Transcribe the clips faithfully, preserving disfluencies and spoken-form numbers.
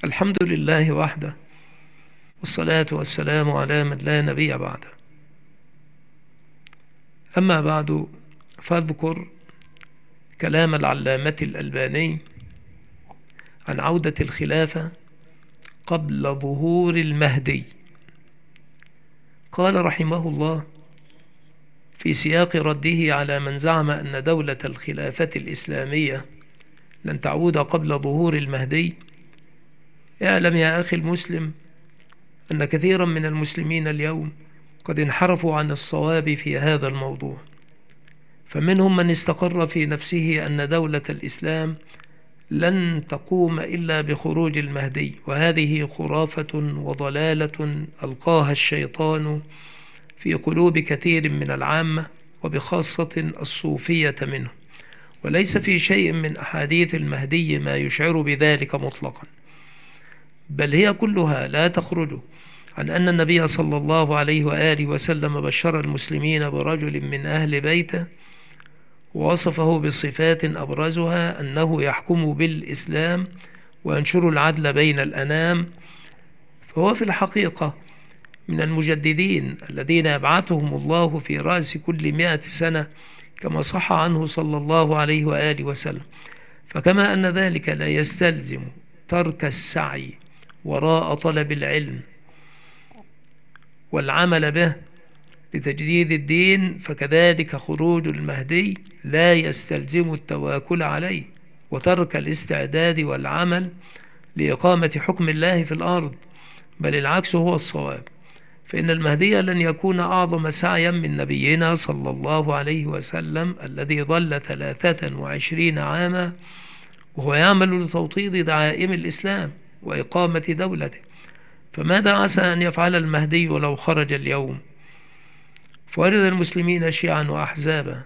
الحمد لله وحده، والصلاة والسلام على من لا نبي بعده. أما بعد، فاذكر كلام العلامة الألباني عن عودة الخلافة قبل ظهور المهدي. قال رحمه الله في سياق رده على من زعم أن دولة الخلافة الإسلامية لن تعود قبل ظهور المهدي: اعلم يا أخي المسلم أن كثيرا من المسلمين اليوم قد انحرفوا عن الصواب في هذا الموضوع، فمنهم من استقر في نفسه أن دولة الإسلام لن تقوم إلا بخروج المهدي، وهذه خرافة وضلالة ألقاها الشيطان في قلوب كثير من العامة وبخاصة الصوفية منهم، وليس في شيء من أحاديث المهدي ما يشعر بذلك مطلقا، بل هي كلها لا تخرج عن أن النبي صلى الله عليه وآله وسلم بشر المسلمين برجل من أهل بيته ووصفه بصفات أبرزها أنه يحكم بالإسلام وينشر العدل بين الأنام. فهو في الحقيقة من المجددين الذين يبعثهم الله في رأس كل مئة سنة كما صح عنه صلى الله عليه وآله وسلم. فكما أن ذلك لا يستلزم ترك السعي وراء طلب العلم والعمل به لتجديد الدين، فكذلك خروج المهدي لا يستلزم التواكل عليه وترك الاستعداد والعمل لإقامة حكم الله في الأرض، بل العكس هو الصواب، فإن المهدي لن يكون أعظم سعيا من نبينا صلى الله عليه وسلم الذي ظل ثلاثة وعشرين عاما وهو يعمل لتوطيد دعائم الإسلام وإقامة دولته. فماذا عسى أن يفعل المهدي لو خرج اليوم؟ فورد المسلمين شيعا وأحزابا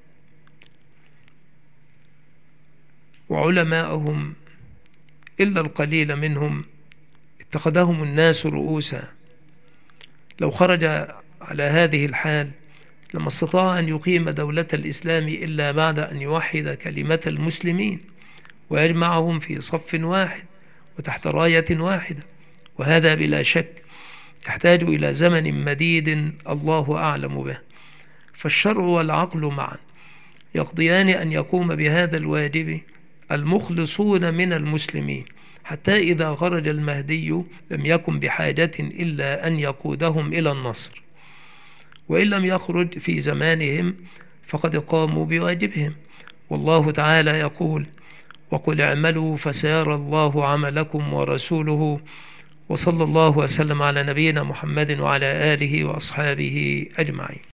وعلماءهم إلا القليل منهم اتخذهم الناس رؤوسا. لو خرج على هذه الحال لما استطاع أن يقيم دولة الإسلام إلا بعد أن يوحد كلمة المسلمين ويجمعهم في صف واحد وتحت راية واحدة، وهذا بلا شك يحتاج إلى زمن مديد الله أعلم به. فالشرع والعقل معا يقضيان أن يقوم بهذا الواجب المخلصون من المسلمين، حتى إذا خرج المهدي لم يكن بحاجة إلا أن يقودهم إلى النصر، وإن لم يخرج في زمانهم فقد قاموا بواجبهم. والله تعالى يقول: وقل اعملوا فسيرى الله عملكم ورسوله. وصلى الله وسلم على نبينا محمد وعلى آله وأصحابه أجمعين.